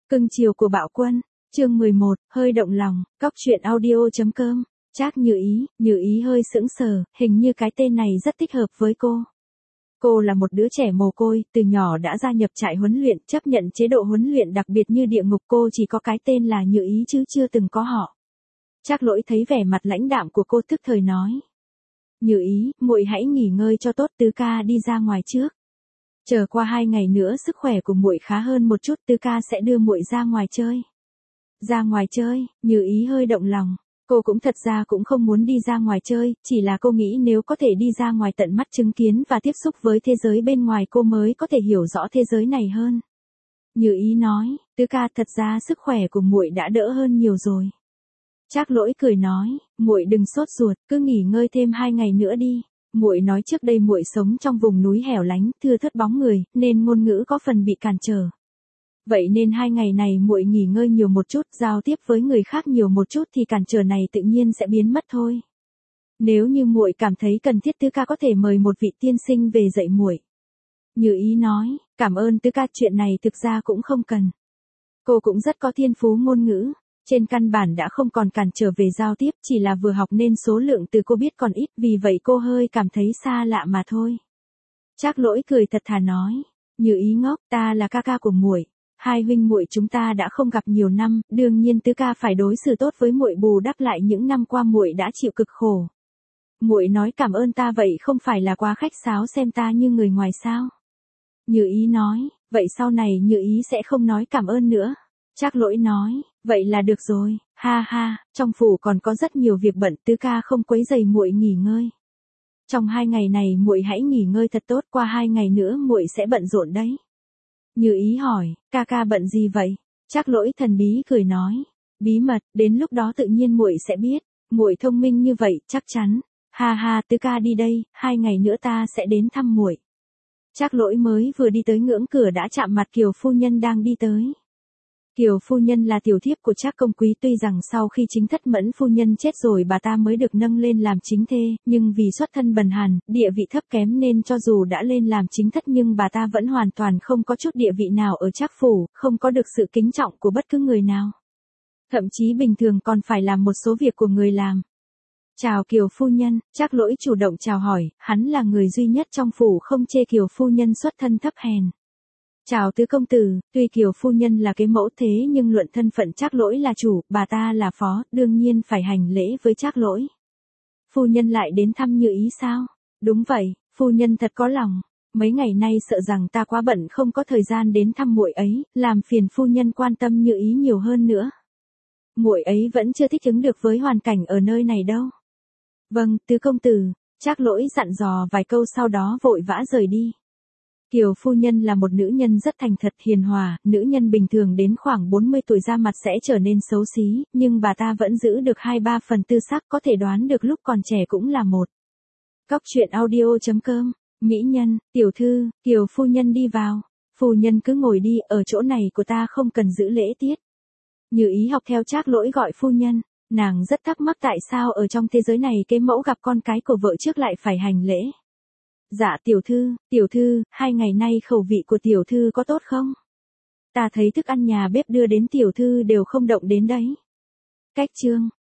Cưng chiều của Bạo Quân, chương 11, hơi động lòng, cóc truyện audio.com, Trác Như Ý hơi sững sờ, hình như cái tên này rất thích hợp với cô. Cô là một đứa trẻ mồ côi, từ nhỏ đã gia nhập trại huấn luyện, chấp nhận chế độ huấn luyện đặc biệt như địa ngục, cô chỉ có cái tên là Như Ý chứ chưa từng có họ. Trác Lỗi thấy vẻ mặt lãnh đạm của cô tức thời nói. Như Ý, muội hãy nghỉ ngơi cho tốt, Tứ ca đi ra ngoài trước. Chờ qua 2 ngày nữa sức khỏe của muội khá hơn một chút, Tứ ca sẽ đưa muội ra ngoài chơi. Ra ngoài chơi, Như Ý hơi động lòng. Cô cũng thật ra cũng không muốn đi ra ngoài chơi, chỉ là cô nghĩ nếu có thể đi ra ngoài tận mắt chứng kiến và tiếp xúc với thế giới bên ngoài cô mới có thể hiểu rõ thế giới này hơn. Như Ý nói, Tứ ca, thật ra sức khỏe của muội đã đỡ hơn nhiều rồi. Trác Lỗi cười nói, muội đừng sốt ruột, cứ nghỉ ngơi thêm 2 ngày nữa đi. Muội nói trước đây muội sống trong vùng núi hẻo lánh, thưa thớt bóng người, nên ngôn ngữ có phần bị cản trở. Vậy nên 2 ngày này muội nghỉ ngơi nhiều một chút, giao tiếp với người khác nhiều một chút thì cản trở này tự nhiên sẽ biến mất thôi. Nếu như muội cảm thấy cần thiết, Tứ ca có thể mời một vị tiên sinh về dạy muội. Như Ý nói, cảm ơn Tứ ca, chuyện này thực ra cũng không cần. Cô cũng rất có thiên phú ngôn ngữ. Trên căn bản đã không còn cản trở về giao tiếp, chỉ là vừa học nên số lượng từ cô biết còn ít, vì vậy cô hơi cảm thấy xa lạ mà thôi. Trác Lỗi cười thật thà nói, Như Ý ngốc, ta là ca ca của muội, hai huynh muội chúng ta đã không gặp nhiều năm, đương nhiên Tứ ca phải đối xử tốt với muội, bù đắp lại những năm qua muội đã chịu cực khổ. Muội nói cảm ơn ta vậy không phải là quá khách sáo, xem ta như người ngoài sao? Như Ý nói, vậy sau này Như Ý sẽ không nói cảm ơn nữa. Trác Lỗi nói, vậy là được rồi, ha ha, trong phủ còn có rất nhiều việc bận, Tứ ca không quấy rầy muội nghỉ ngơi. Trong 2 ngày này muội hãy nghỉ ngơi thật tốt, qua 2 ngày nữa muội sẽ bận rộn đấy. Như Ý hỏi, ca ca bận gì vậy? Trác Lỗi thần bí cười nói, bí mật, đến lúc đó tự nhiên muội sẽ biết, muội thông minh như vậy, chắc chắn. Ha ha, Tứ ca đi đây, 2 ngày nữa ta sẽ đến thăm muội. Trác Lỗi mới vừa đi tới ngưỡng cửa đã chạm mặt Kiều phu nhân đang đi tới. Kiều phu nhân là tiểu thiếp của Trác công quý, tuy rằng sau khi chính thất Mẫn phu nhân chết rồi bà ta mới được nâng lên làm chính thê, nhưng vì xuất thân bần hàn, địa vị thấp kém nên cho dù đã lên làm chính thất nhưng bà ta vẫn hoàn toàn không có chút địa vị nào ở Trác phủ, không có được sự kính trọng của bất cứ người nào. Thậm chí bình thường còn phải làm một số việc của người làm. Chào Kiều phu nhân, Trác Lỗi chủ động chào hỏi, hắn là người duy nhất trong phủ không chê Kiều phu nhân xuất thân thấp hèn. Chào Tứ công tử, tuy Kiều phu nhân là cái mẫu thế nhưng luận thân phận Trác Lỗi là chủ, bà ta là phó, đương nhiên phải hành lễ với Trác Lỗi. Phu nhân lại đến thăm Như Ý sao? Đúng vậy, phu nhân thật có lòng. Mấy ngày nay sợ rằng ta quá bận không có thời gian đến thăm muội ấy, làm phiền phu nhân quan tâm Như Ý nhiều hơn nữa. Muội ấy vẫn chưa thích ứng được với hoàn cảnh ở nơi này đâu. Vâng, Tứ công tử, Trác Lỗi dặn dò vài câu sau đó vội vã rời đi. Kiều phu nhân là một nữ nhân rất thành thật hiền hòa, nữ nhân bình thường đến khoảng 40 tuổi da mặt sẽ trở nên xấu xí, nhưng bà ta vẫn giữ được 2-3 phần tư sắc, có thể đoán được lúc còn trẻ cũng là một. Cóc truyện audio.com, mỹ nhân, tiểu thư, Kiều phu nhân đi vào. Phu nhân cứ ngồi đi, ở chỗ này của ta không cần giữ lễ tiết. Như Ý học theo Trác Lỗi gọi phu nhân, nàng rất thắc mắc tại sao ở trong thế giới này cái mẫu gặp con cái của vợ trước lại phải hành lễ. Dạ tiểu thư, 2 ngày nay khẩu vị của tiểu thư có tốt không? Ta thấy thức ăn nhà bếp đưa đến tiểu thư đều không động đến đấy. Cách chương,